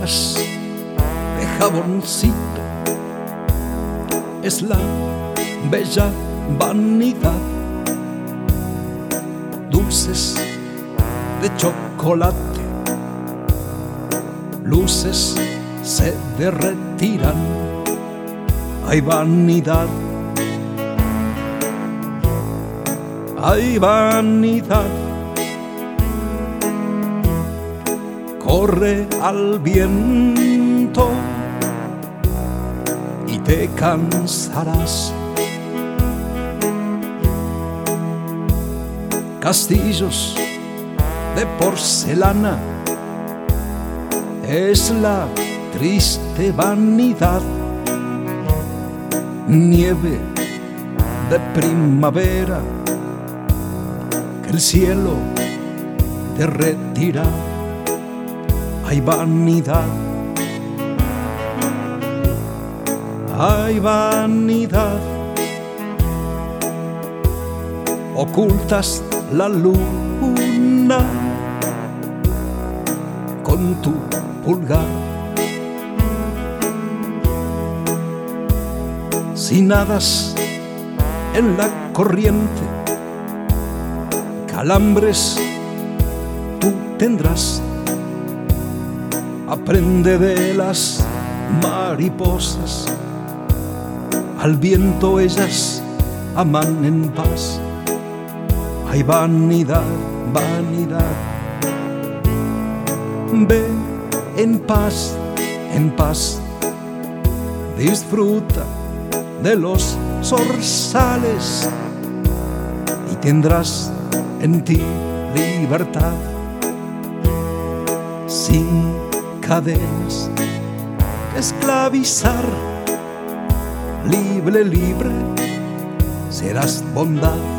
gotas de jaboncito es la bella vanidad. Dulces de chocolate, luces se derretirán. Hay vanidad, hay vanidad. Corre al viento y te cansarás. Castillos de porcelana es la triste vanidad. Nieve de primavera que el cielo derretirá. Hay vanidad, hay vanidad. Ocultas la luna con tu pulgar. Si nadas en la corriente, calambres tú tendrás. Aprende de las mariposas, al viento ellas aman en paz. Hay vanidad, vanidad. Ve en paz, en paz. Disfruta de los zorzales y tendrás en ti libertad. Sin cadenas que esclavizar, libre, libre, serás bondad.